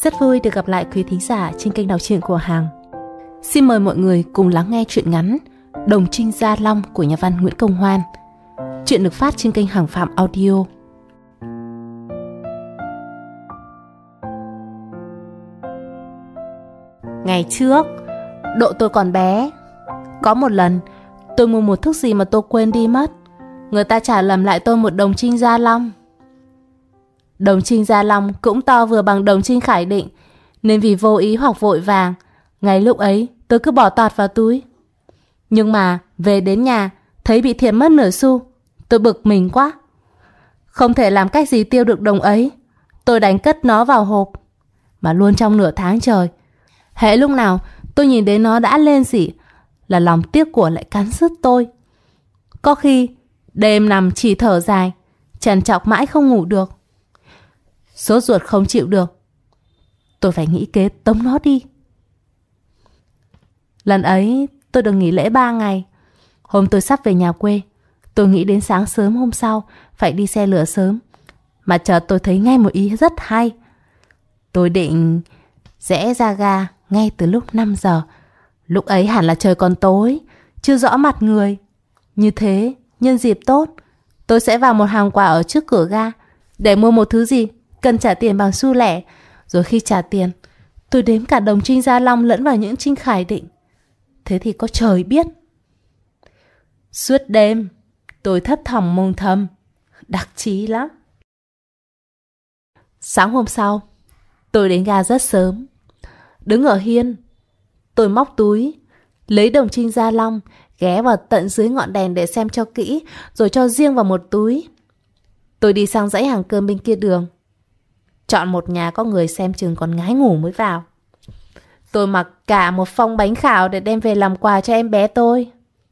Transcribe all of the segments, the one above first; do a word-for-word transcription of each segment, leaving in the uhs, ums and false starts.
Rất vui được gặp lại quý thính giả trên kênh đọc truyện của Hằng. Xin mời mọi người cùng lắng nghe truyện ngắn Đồng Trinh Gia Long của nhà văn Nguyễn Công Hoan. Truyện được phát trên kênh Hằng Phạm Audio. Ngày trước, độ tôi còn bé, có một lần tôi mua một thức gì mà tôi quên đi mất. Người ta trả lầm lại tôi một đồng trinh Gia Long. Đồng trinh Gia Long cũng to vừa bằng đồng trinh Khải Định, nên vì vô ý hoặc vội vàng, ngay lúc ấy tôi cứ bỏ tọt vào túi. Nhưng mà về đến nhà thấy bị thiệt mất nửa xu, tôi bực mình quá. Không thể làm cách gì tiêu được đồng ấy, tôi đánh cất nó vào hộp. Mà luôn trong nửa tháng trời, hễ lúc nào tôi nhìn đến nó đã lên xỉ là lòng tiếc của lại cắn rứt tôi. Có khi đêm nằm chỉ thở dài, trằn trọc mãi không ngủ được. Sốt ruột không chịu được, tôi phải nghĩ kế tống nó đi. Lần ấy tôi được nghỉ lễ ba ngày. Hôm tôi sắp về nhà quê, tôi nghĩ đến sáng sớm hôm sau phải đi xe lửa sớm. Mà chợt tôi thấy ngay một ý rất hay. Tôi định rẽ ra ga ngay từ lúc năm giờ. Lúc ấy hẳn là trời còn tối, chưa rõ mặt người. Như thế, nhân dịp tốt, tôi sẽ vào một hàng quà ở trước cửa ga để mua một thứ gì cần trả tiền bằng xu lẻ. Rồi khi trả tiền, tôi đếm cả đồng trinh Gia Long lẫn vào những trinh Khải Định. Thế thì có trời biết. Suốt đêm tôi thấp thỏm mong thầm, đặc chí lắm. Sáng hôm sau, tôi đến ga rất sớm. Đứng ở hiên, tôi móc túi, lấy đồng trinh Gia Long, ghé vào tận dưới ngọn đèn để xem cho kỹ, rồi cho riêng vào một túi. Tôi đi sang dãy hàng cơm bên kia đường, chọn một nhà có người xem chừng còn ngái ngủ mới vào. Tôi mặc cả một phong bánh khảo để đem về làm quà cho em bé tôi.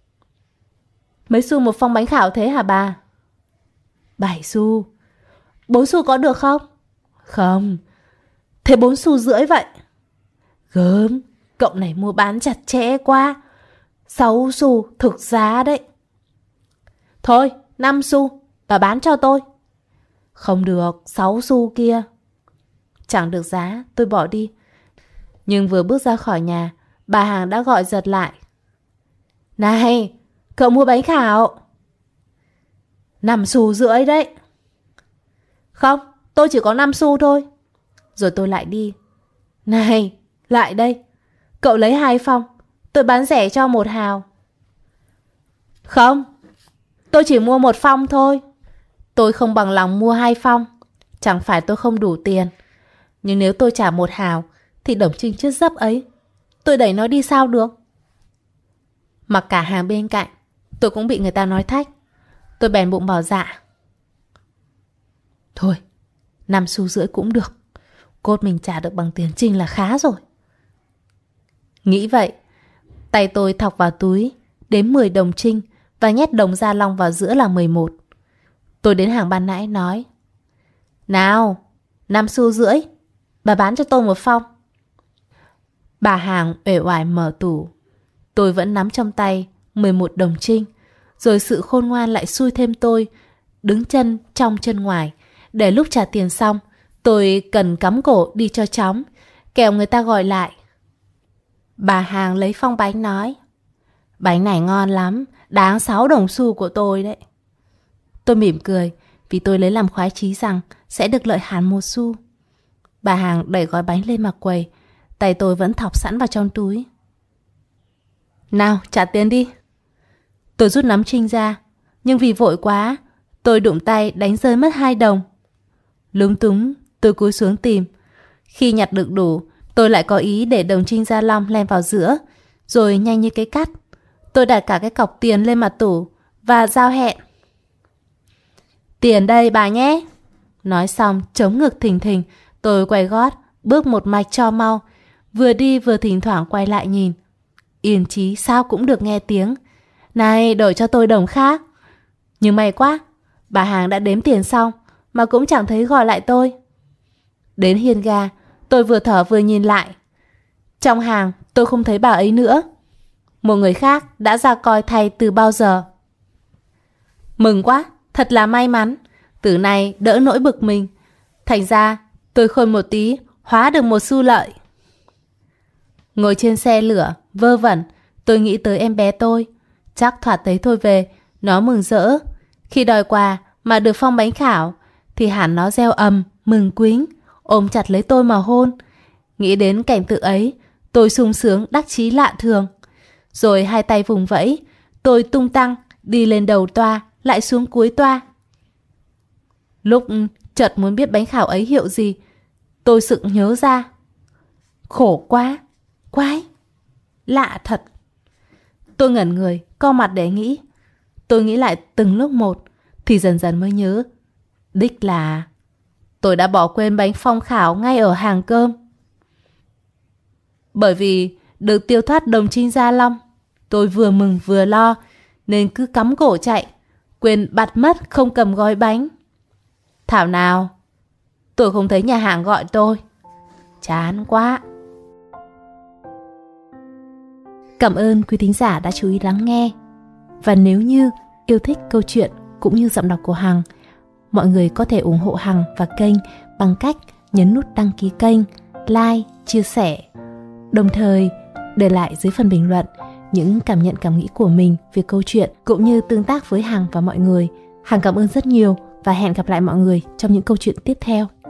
Mấy xu một phong bánh khảo thế hả bà? Bảy xu. Bốn xu có được không? Không. Thế bốn xu rưỡi vậy. Gớm, cậu này mua bán chặt chẽ quá. Sáu xu thực giá đấy. Thôi, năm xu, bà bán cho tôi. Không được, sáu xu kia. Chẳng được giá, tôi bỏ đi. Nhưng vừa bước ra khỏi nhà, bà hàng đã gọi giật lại. Này, cậu mua bánh khảo. Năm xu rưỡi đấy. Không, tôi chỉ có năm xu thôi. Rồi tôi lại đi. Này, lại đây. Cậu lấy hai phong, tôi bán rẻ cho một hào. Không, tôi chỉ mua một phong thôi. Tôi không bằng lòng mua hai phong. Chẳng phải tôi không đủ tiền, nhưng nếu tôi trả một hào thì đồng trinh chết dấp ấy tôi đẩy nó đi sao được. Mặc cả hàng bên cạnh, tôi cũng bị người ta nói thách. Tôi bèn bụng bảo dạ. Thôi, năm xu rưỡi cũng được. Cốt mình trả được bằng tiền trinh là khá rồi. Nghĩ vậy, tay tôi thọc vào túi, đếm mười đồng trinh và nhét đồng Gia Long vào giữa là mười một. Tôi đến hàng ban nãy nói: Nào, năm xu rưỡi, bà bán cho tôi một phong. Bà hàng uể oải mở tủ. Tôi vẫn nắm trong tay mười một đồng trinh. Rồi sự khôn ngoan lại xui thêm tôi đứng chân trong chân ngoài, để lúc trả tiền xong tôi cần cắm cổ đi cho chóng, kẻo người ta gọi lại. Bà hàng lấy phong bánh nói: Bánh này ngon lắm, đáng sáu đồng xu của tôi đấy. Tôi mỉm cười, vì tôi lấy làm khoái chí rằng sẽ được lợi hẳn một xu. Bà hàng đẩy gói bánh lên mặt quầy, tay tôi vẫn thọc sẵn vào trong túi. Nào, trả tiền đi. Tôi rút nắm trinh ra, nhưng vì vội quá, tôi đụng tay đánh rơi mất hai đồng. Lúng túng, tôi cúi xuống tìm. Khi nhặt được đủ, tôi lại có ý để đồng trinh Gia Long len vào giữa, rồi nhanh như cái cắt, tôi đặt cả cái cọc tiền lên mặt tủ và giao hẹn. Tiền đây bà nhé. Nói xong chống ngực thình thình, tôi quay gót, bước một mạch cho mau, vừa đi vừa thỉnh thoảng quay lại nhìn. Yên chí sao cũng được nghe tiếng: Này, đổi cho tôi đồng khác. Nhưng may quá, bà hàng đã đếm tiền xong mà cũng chẳng thấy gọi lại tôi. Đến hiên ga, tôi vừa thở vừa nhìn lại. Trong hàng tôi không thấy bà ấy nữa. Một người khác đã ra coi thay từ bao giờ. Mừng quá, thật là may mắn. Từ nay đỡ nỗi bực mình. Thành ra tôi khôn một tí, hóa được một xu lợi. Ngồi trên xe lửa, vơ vẩn, tôi nghĩ tới em bé tôi. Chắc thoạt thấy tôi về, nó mừng rỡ. Khi đòi quà mà được phong bánh khảo, thì hẳn nó reo ầm, mừng quính, ôm chặt lấy tôi mà hôn. Nghĩ đến cảnh tượng ấy, tôi sung sướng đắc chí lạ thường. Rồi hai tay vùng vẫy, tôi tung tăng, đi lên đầu toa, lại xuống cuối toa. Lúc chợt muốn biết bánh khảo ấy hiệu gì, tôi sực nhớ ra. Khổ quá, quái, lạ thật. Tôi ngẩn người, co mặt để nghĩ. Tôi nghĩ lại từng lúc một, thì dần dần mới nhớ. Đích là tôi đã bỏ quên bánh phong khảo ngay ở hàng cơm. Bởi vì được tiêu thoát đồng trinh Gia Long, tôi vừa mừng vừa lo, nên cứ cắm cổ chạy, quên bặt mất không cầm gói bánh. Thảo nào tôi không thấy nhà hàng gọi tôi. Chán quá. Cảm ơn quý thính giả đã chú ý lắng nghe. Và nếu như yêu thích câu chuyện cũng như giọng đọc của Hằng, mọi người có thể ủng hộ Hằng và kênh bằng cách nhấn nút đăng ký kênh, like, chia sẻ. Đồng thời để lại dưới phần bình luận những cảm nhận cảm nghĩ của mình về câu chuyện cũng như tương tác với Hằng và mọi người. Hằng cảm ơn rất nhiều và hẹn gặp lại mọi người trong những câu chuyện tiếp theo.